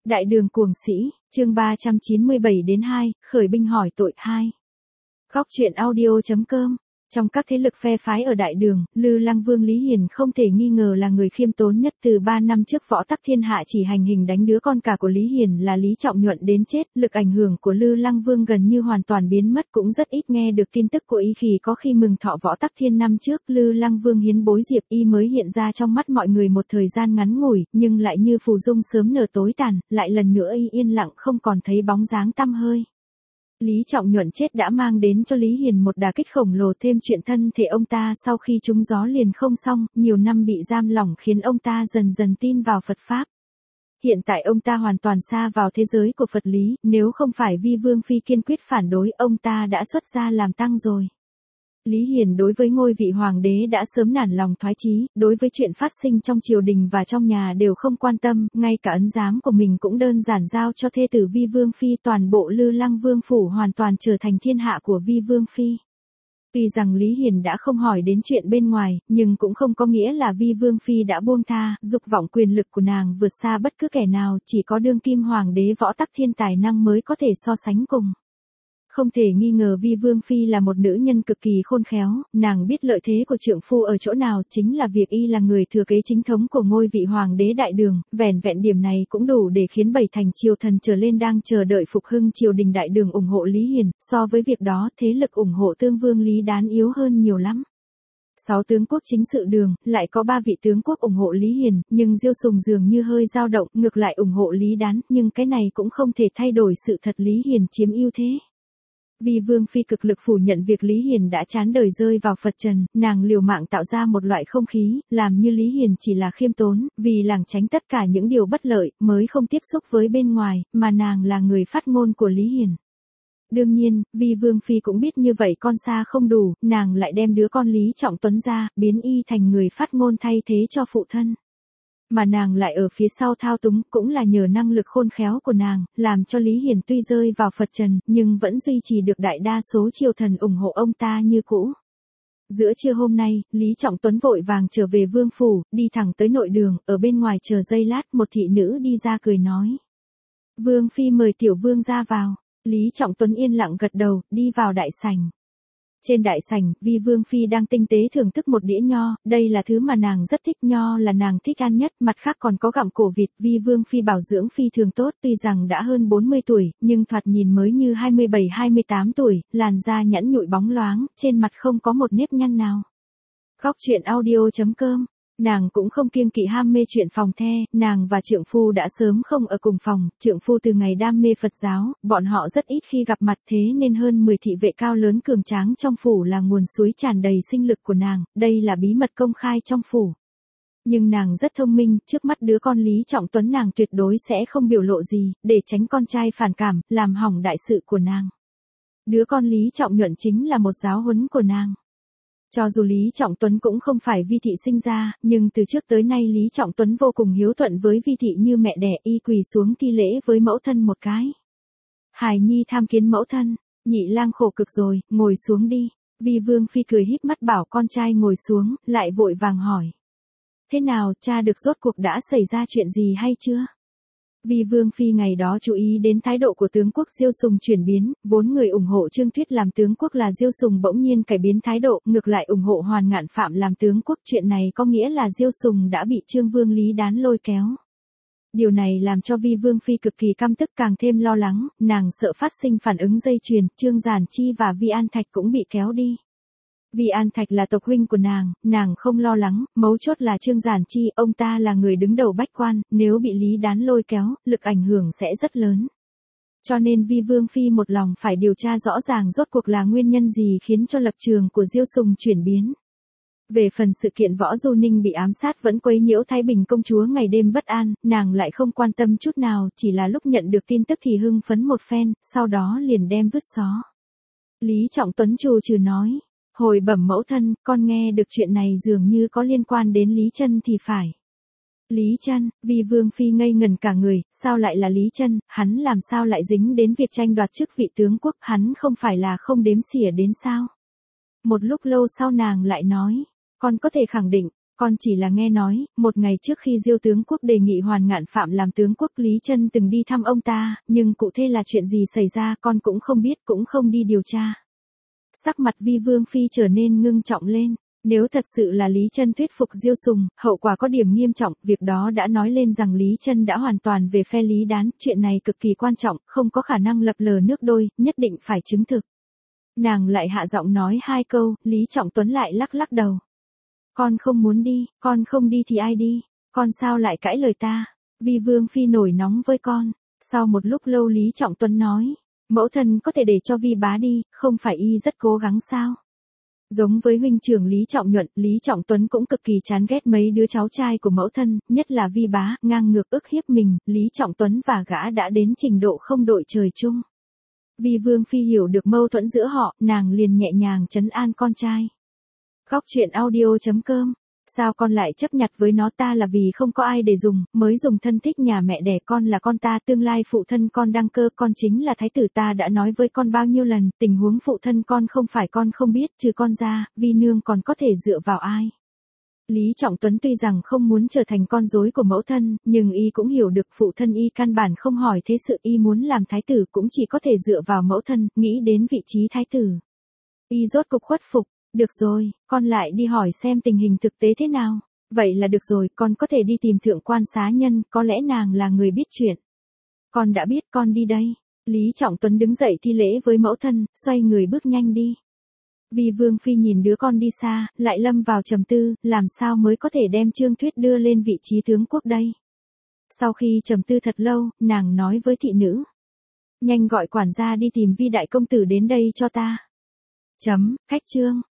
Đại đường cuồng sĩ, chương 397-2, khởi binh hỏi tội 2. Góc truyện audio.com. Trong các thế lực phe phái ở Đại Đường, Lư Lăng Vương Lý Hiền không thể nghi ngờ là người khiêm tốn nhất. Từ 3 năm trước Võ Tắc Thiên Hạ chỉ hành hình đánh đứa con cả của Lý Hiền là Lý Trọng Nhuận đến chết, lực ảnh hưởng của Lư Lăng Vương gần như hoàn toàn biến mất, cũng rất ít nghe được tin tức của y. Khi có khi mừng thọ Võ Tắc Thiên năm trước, Lư Lăng Vương hiến bối Diệp Y mới hiện ra trong mắt mọi người một thời gian ngắn ngủi, nhưng lại như phù dung sớm nở tối tàn, lại lần nữa y yên lặng không còn thấy bóng dáng tăm hơi. Lý Trọng Nhuận chết đã mang đến cho Lý Hiền một đả kích khổng lồ, thêm chuyện thân thể ông ta sau khi trúng gió liền không xong, nhiều năm bị giam lỏng khiến ông ta dần dần tin vào Phật Pháp. Hiện tại ông ta hoàn toàn sa vào thế giới của Phật lý, nếu không phải Vi Vương Phi kiên quyết phản đối, ông ta đã xuất gia làm tăng rồi. Lý Hiền đối với ngôi vị hoàng đế đã sớm nản lòng thoái chí, đối với chuyện phát sinh trong triều đình và trong nhà đều không quan tâm, ngay cả ấn giám của mình cũng đơn giản giao cho thê tử Vi Vương Phi, toàn bộ Lư Lăng Vương phủ hoàn toàn trở thành thiên hạ của Vi Vương Phi. Tuy rằng Lý Hiền đã không hỏi đến chuyện bên ngoài, nhưng cũng không có nghĩa là Vi Vương Phi đã buông tha, dục vọng quyền lực của nàng vượt xa bất cứ kẻ nào, chỉ có đương kim hoàng đế Võ Tắc Thiên tài năng mới có thể so sánh cùng. Không thể nghi ngờ Vi Vương Phi là một nữ nhân cực kỳ khôn khéo, nàng biết lợi thế của trượng phu ở chỗ nào, chính là việc y là người thừa kế chính thống của ngôi vị hoàng đế Đại Đường, vẻn vẹn điểm này cũng đủ để khiến 7 thành triều thần trở lên đang chờ đợi phục hưng triều đình Đại Đường ủng hộ Lý Hiền, so với việc đó thế lực ủng hộ tương vương Lý Đán yếu hơn nhiều lắm. 6 tướng quốc chính sự Đường, lại có 3 vị tướng quốc ủng hộ Lý Hiền, nhưng Diêu Sùng dường như hơi dao động, ngược lại ủng hộ Lý Đán, nhưng cái này cũng không thể thay đổi sự thật Lý Hiền chiếm ưu thế. Vi Vương Phi cực lực phủ nhận việc Lý Hiền đã chán đời rơi vào Phật trần, nàng liều mạng tạo ra một loại không khí, làm như Lý Hiền chỉ là khiêm tốn, vì lảng tránh tất cả những điều bất lợi, mới không tiếp xúc với bên ngoài, mà nàng là người phát ngôn của Lý Hiền. Đương nhiên, Vi Vương Phi cũng biết như vậy con xa không đủ, nàng lại đem đứa con Lý Trọng Tuấn ra, biến y thành người phát ngôn thay thế cho phụ thân. Mà nàng lại ở phía sau thao túng, cũng là nhờ năng lực khôn khéo của nàng, làm cho Lý Hiền tuy rơi vào Phật trần, nhưng vẫn duy trì được đại đa số triều thần ủng hộ ông ta như cũ. Giữa trưa hôm nay, Lý Trọng Tuấn vội vàng trở về vương phủ, đi thẳng tới nội đường, ở bên ngoài chờ giây lát, một thị nữ đi ra cười nói. Vương Phi mời tiểu vương ra vào. Lý Trọng Tuấn yên lặng gật đầu, đi vào đại sảnh. Trên đại sảnh, Vi Vương Phi đang tinh tế thưởng thức một đĩa nho, đây là thứ mà nàng rất thích, nho là nàng thích ăn nhất, mặt khác còn có gặm cổ vịt. Vi Vương Phi bảo dưỡng phi thường tốt, tuy rằng đã hơn 40 tuổi, nhưng thoạt nhìn mới như 27-28 tuổi, làn da nhẵn nhụi bóng loáng, trên mặt không có một nếp nhăn nào. Góc truyện audio.com. Nàng cũng không kiêng kỵ ham mê chuyện phòng the, nàng và trượng phu đã sớm không ở cùng phòng, trượng phu từ ngày đam mê Phật giáo, bọn họ rất ít khi gặp mặt, thế nên hơn 10 thị vệ cao lớn cường tráng trong phủ là nguồn suối tràn đầy sinh lực của nàng, đây là bí mật công khai trong phủ. Nhưng nàng rất thông minh, trước mắt đứa con Lý Trọng Tuấn nàng tuyệt đối sẽ không biểu lộ gì, để tránh con trai phản cảm, làm hỏng đại sự của nàng. Đứa con Lý Trọng Nhuận chính là một giáo huấn của nàng. Cho dù Lý Trọng Tuấn cũng không phải Vi thị sinh ra, nhưng từ trước tới nay Lý Trọng Tuấn vô cùng hiếu thuận với Vi thị như mẹ đẻ, y quỳ xuống thi lễ với mẫu thân một cái. Hài nhi tham kiến mẫu thân, nhị lang khổ cực rồi, ngồi xuống đi. Vi Vương Phi cười híp mắt bảo con trai ngồi xuống, lại vội vàng hỏi. Thế nào, cha được rốt cuộc đã xảy ra chuyện gì hay chưa? Vi Vương Phi ngày đó chú ý đến thái độ của tướng quốc Diêu Sùng chuyển biến, vốn người ủng hộ Trương Thuyết làm tướng quốc là Diêu Sùng bỗng nhiên cải biến thái độ, ngược lại ủng hộ Hoàn Ngạn Phạm làm tướng quốc, chuyện này có nghĩa là Diêu Sùng đã bị Trương Vương Lý Đán lôi kéo. Điều này làm cho Vi Vương Phi cực kỳ căm tức, càng thêm lo lắng, nàng sợ phát sinh phản ứng dây chuyền, Trương Giản Chi và Vi An Thạch cũng bị kéo đi. Vi An Thạch là tộc huynh của nàng không lo lắng, mấu chốt là Trương Giản Chi, ông ta là người đứng đầu bách quan, nếu bị Lý Đán lôi kéo, lực ảnh hưởng sẽ rất lớn. Cho nên Vi Vương Phi một lòng phải điều tra rõ ràng rốt cuộc là nguyên nhân gì khiến cho lập trường của Diêu Sùng chuyển biến. Về phần sự kiện Võ Du Ninh bị ám sát vẫn quấy nhiễu Thái Bình công chúa ngày đêm bất an, nàng lại không quan tâm chút nào, chỉ là lúc nhận được tin tức thì hưng phấn một phen, sau đó liền đem vứt xó. Lý Trọng Tuấn trù trừ nói. Hồi bẩm mẫu thân, con nghe được chuyện này dường như có liên quan đến Lý Chân thì phải. Lý Chân, Vi Vương Phi ngây ngẩn cả người, sao lại là Lý Chân, hắn làm sao lại dính đến việc tranh đoạt chức vị tướng quốc, hắn không phải là không đếm xỉa đến sao? Một lúc lâu sau nàng lại nói, con có thể khẳng định, Con chỉ là nghe nói, một ngày trước khi Diêu tướng quốc đề nghị Hoàn Ngạn Phạm làm tướng quốc, Lý Chân từng đi thăm ông ta, nhưng cụ thể là chuyện gì xảy ra con cũng không biết, cũng không đi điều tra. Sắc mặt Vi Vương Phi trở nên ngưng trọng lên. Nếu thật sự là Lý Chân thuyết phục Diêu Sùng, hậu quả có điểm nghiêm trọng, việc đó đã nói lên rằng Lý Chân đã hoàn toàn về phe Lý Đán, chuyện này cực kỳ quan trọng, không có khả năng lập lờ nước đôi, nhất định phải chứng thực. Nàng lại hạ giọng nói 2 câu, Lý Trọng Tuấn lại lắc lắc đầu. Con không muốn đi, con không đi thì ai đi, con sao lại cãi lời ta, Vi Vương Phi nổi nóng với con. Sau một lúc lâu Lý Trọng Tuấn nói, mẫu thân có thể để cho Vi bá đi, không phải y rất cố gắng sao? Giống với huynh trưởng Lý Trọng Nhuận, Lý Trọng Tuấn cũng cực kỳ chán ghét mấy đứa cháu trai của mẫu thân, nhất là Vi bá, ngang ngược ức hiếp mình, Lý Trọng Tuấn và gã đã đến trình độ không đội trời chung. Vi Vương Phi hiểu được mâu thuẫn giữa họ, nàng liền nhẹ nhàng trấn an con trai. Góc truyện audio.com. Sao con lại chấp nhặt với nó, ta là vì không có ai để dùng, mới dùng thân thích nhà mẹ đẻ con là con ta, tương lai phụ thân con đăng cơ, con chính là thái tử, ta đã nói với con bao nhiêu lần, tình huống phụ thân con không phải con không biết, trừ con ra, Vi nương còn có thể dựa vào ai. Lý Trọng Tuấn tuy rằng không muốn trở thành con rối của mẫu thân, nhưng y cũng hiểu được phụ thân y căn bản không hỏi thế sự, y muốn làm thái tử cũng chỉ có thể dựa vào mẫu thân, nghĩ đến vị trí thái tử. Y rốt cục khuất phục. Được rồi, con lại đi hỏi xem tình hình thực tế thế nào. Vậy là được rồi, con có thể đi tìm thượng quan xá nhân, có lẽ nàng là người biết chuyện. Con đã biết, con đi đây. Lý Trọng Tuấn đứng dậy thi lễ với mẫu thân, xoay người bước nhanh đi. Vi Vương Phi nhìn đứa con đi xa, lại lâm vào trầm tư, làm sao mới có thể đem Trương Thuyết đưa lên vị trí tướng quốc đây. Sau khi trầm tư thật lâu, nàng nói với thị nữ. Nhanh gọi quản gia đi tìm Vi đại công tử đến đây cho ta. Cách chương.